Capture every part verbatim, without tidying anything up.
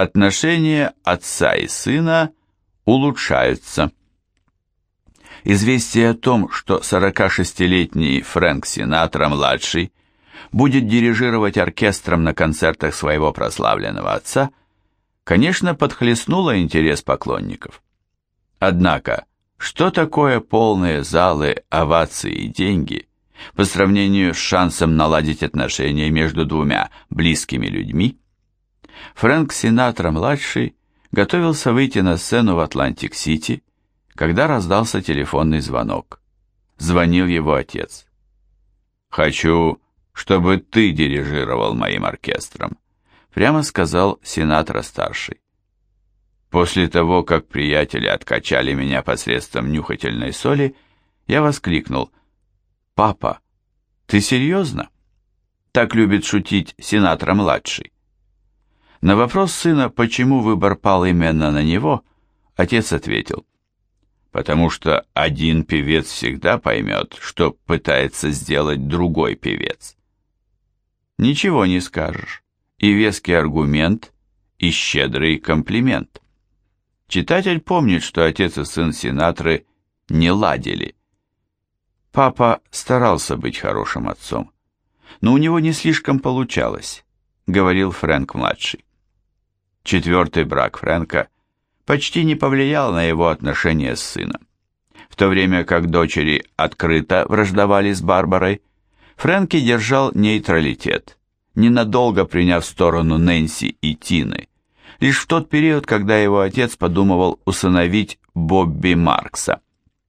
Отношения отца и сына улучшаются. Известие о том, что сорокашестилетний Фрэнк Синатра-младший будет дирижировать оркестром на концертах своего прославленного отца, конечно, подхлестнуло интерес поклонников. Однако, что такое полные залы, овации и деньги по сравнению с шансом наладить отношения между двумя близкими людьми? Фрэнк Синатра-младший готовился выйти на сцену в Атлантик-Сити, когда раздался телефонный звонок. Звонил его отец. «Хочу, чтобы ты дирижировал моим оркестром», прямо сказал Синатра-старший. После того, как приятели откачали меня посредством нюхательной соли, я воскликнул: «Папа, ты серьезно?» Так любит шутить Синатра-младший. На вопрос сына, почему выбор пал именно на него, отец ответил: «Потому что один певец всегда поймет, что пытается сделать другой певец». Ничего не скажешь. И веский аргумент, и щедрый комплимент. Читатель помнит, что отец и сын Синатры не ладили. Папа старался быть хорошим отцом, но у него не слишком получалось, говорил Фрэнк-младший. Четвертый брак Фрэнка почти не повлиял на его отношения с сыном. В то время как дочери открыто враждовали с Барбарой, Фрэнки держал нейтралитет, ненадолго приняв сторону Нэнси и Тины, лишь в тот период, когда его отец подумывал усыновить Бобби Маркса.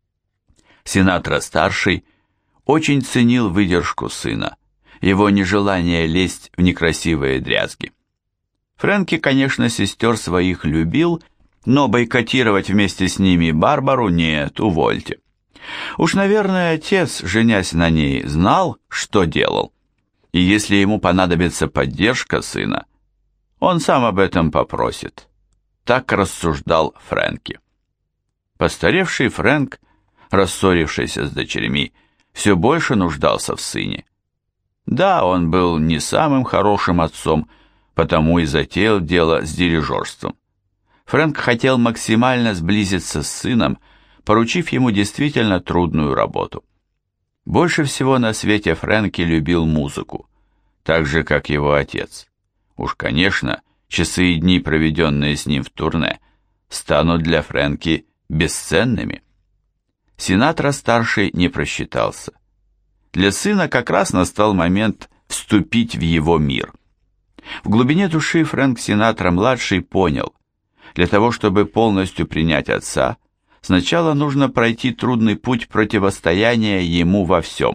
Синатра-старший очень ценил выдержку сына, его нежелание лезть в некрасивые дрязги. Фрэнки, конечно, сестер своих любил, но бойкотировать вместе с ними Барбару нет, увольте. Уж, наверное, отец, женясь на ней, знал, что делал. И если ему понадобится поддержка сына, он сам об этом попросит. Так рассуждал Фрэнки. Постаревший Фрэнк, рассорившийся с дочерьми, все больше нуждался в сыне. Да, он был не самым хорошим отцом, потому и затеял дело с дирижерством. Фрэнк хотел максимально сблизиться с сыном, поручив ему действительно трудную работу. Больше всего на свете Фрэнки любил музыку, так же, как его отец. Уж, конечно, часы и дни, проведенные с ним в турне, станут для Фрэнки бесценными. Синатра-старший не просчитался. Для сына как раз настал момент вступить в его мир. В глубине души Фрэнк Синатра-младший понял, для того, чтобы полностью принять отца, сначала нужно пройти трудный путь противостояния ему во всем.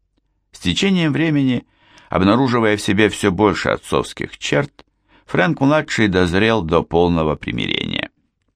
С течением времени, обнаруживая в себе все больше отцовских черт, Фрэнк-младший дозрел до полного примирения.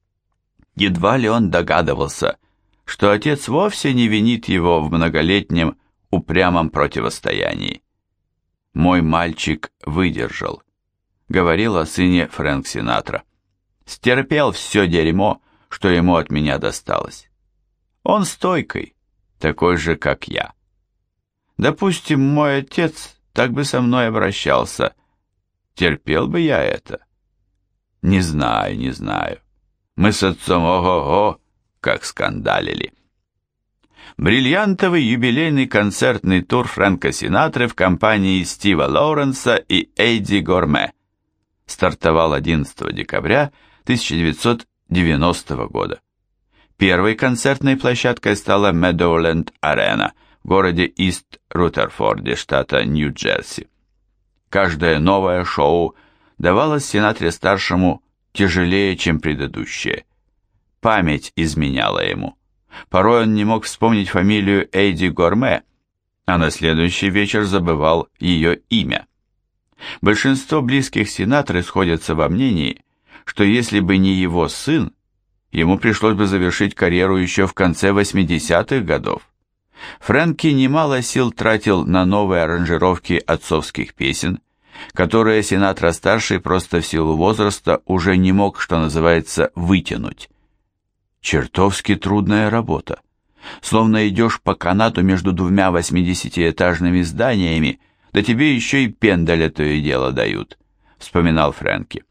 Едва ли он догадывался, что отец вовсе не винит его в многолетнем упрямом противостоянии. «Мой мальчик выдержал», — говорил о сыне Фрэнк Синатра. «Стерпел все дерьмо, что ему от меня досталось. Он стойкий, такой же, как я. Допустим, мой отец так бы со мной обращался. Терпел бы я это? Не знаю, не знаю. Мы с отцом ого-го, как скандалили». Бриллиантовый юбилейный концертный тур Фрэнка Синатры в компании Стива Лоуренса и Эдди Горме стартовал одиннадцатого декабря тысяча девятьсот девяностого года. Первой концертной площадкой стала Медоуленд-арена в городе Ист-Рутерфорде, штата Нью-Джерси. Каждое новое шоу давалось Синатре-старшему тяжелее, чем предыдущее. Память изменяла ему. Порой он не мог вспомнить фамилию Эдди Горме, а на следующий вечер забывал ее имя. Большинство близких Синатры сходятся во мнении, что если бы не его сын, ему пришлось бы завершить карьеру еще в конце восьмидесятых годов. Фрэнки немало сил тратил на новые аранжировки отцовских песен, которые Синатра-старший просто в силу возраста уже не мог, что называется, вытянуть. Чертовски трудная работа. Словно идешь по канату между двумя восьмидесятиэтажными зданиями, да тебе еще и пендаля то и дело дают, вспоминал Фрэнки.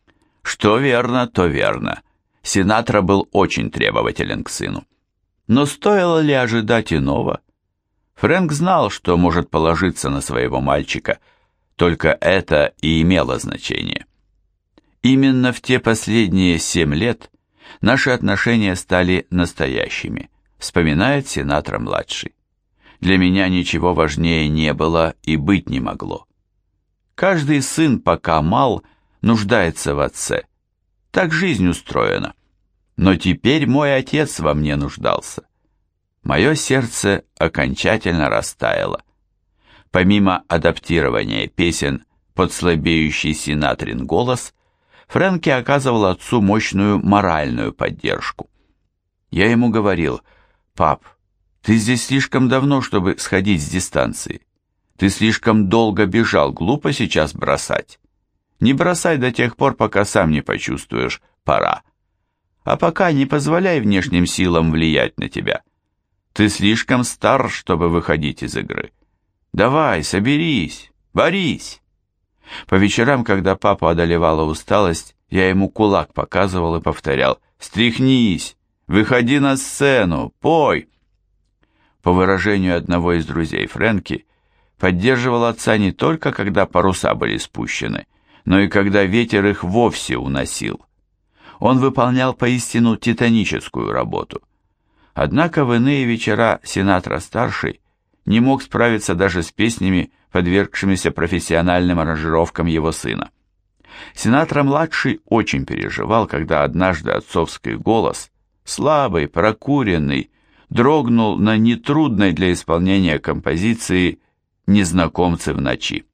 Что верно, то верно. Синатра был очень требователен к сыну. Но стоило ли ожидать иного? Фрэнк знал, что может положиться на своего мальчика, только это и имело значение. Именно в те последние семь лет наши отношения стали настоящими, вспоминает Синатра-младший. Для меня ничего важнее не было и быть не могло. Каждый сын, пока мал, нуждается в отце. Так жизнь устроена. Но теперь мой отец во мне нуждался. Мое сердце окончательно растаяло. Помимо адаптирования песен под слабеющий Синатрин голос, Фрэнки оказывал отцу мощную моральную поддержку. Я ему говорил: «Пап, ты здесь слишком давно, чтобы сходить с дистанции. Ты слишком долго бежал, глупо сейчас бросать. Не бросай до тех пор, пока сам не почувствуешь, пора. А пока не позволяй внешним силам влиять на тебя. Ты слишком стар, чтобы выходить из игры. Давай, соберись, борись». По вечерам, когда папу одолевала усталость, я ему кулак показывал и повторял: «Встряхнись, выходи на сцену, пой». По выражению одного из друзей Фрэнки, поддерживал отца не только когда паруса были спущены, но и когда ветер их вовсе уносил. Он выполнял поистину титаническую работу. Однако в иные вечера Синатра-старший не мог справиться даже с песнями, подвергшимися профессиональным аранжировкам его сына. Синатра-младший очень переживал, когда однажды отцовский голос, слабый, прокуренный, дрогнул на нетрудной для исполнения композиции «Незнакомцы в ночи».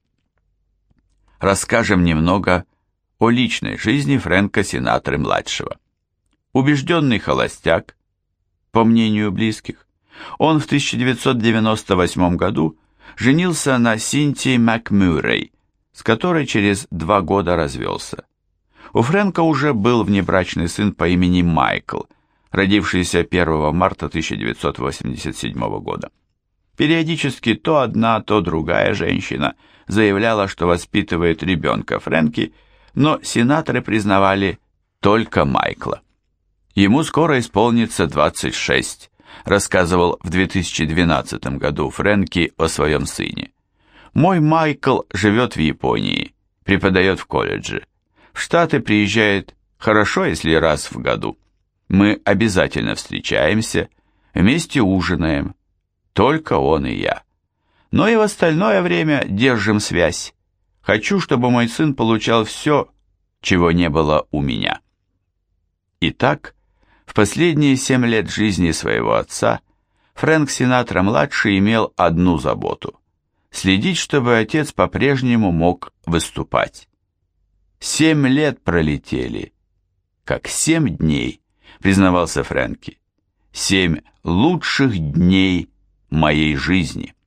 Расскажем немного о личной жизни Фрэнка Синатры-младшего. Убежденный холостяк, по мнению близких, он в тысяча девятьсот девяносто восьмом году женился на Синтии МакМюррей, с которой через два года развелся. У Фрэнка уже был внебрачный сын по имени Майкл, родившийся первого марта тысяча девятьсот восемьдесят седьмого года. Периодически то одна, то другая женщина заявляла, что воспитывает ребенка Фрэнки, но Синатры признавали только Майкла. Ему скоро исполнится двадцать шесть, рассказывал в две тысячи двенадцатом году Фрэнки о своем сыне. «Мой Майкл живет в Японии, преподает в колледже. В Штаты приезжает хорошо, если раз в году. Мы обязательно встречаемся, вместе ужинаем, только он и я. Но и в остальное время держим связь. Хочу, чтобы мой сын получал все, чего не было у меня». Итак, в последние семь лет жизни своего отца Фрэнк Синатра-младший имел одну заботу – следить, чтобы отец по-прежнему мог выступать. «Семь лет пролетели, как семь дней», – признавался Фрэнки. «Семь лучших дней моей жизни».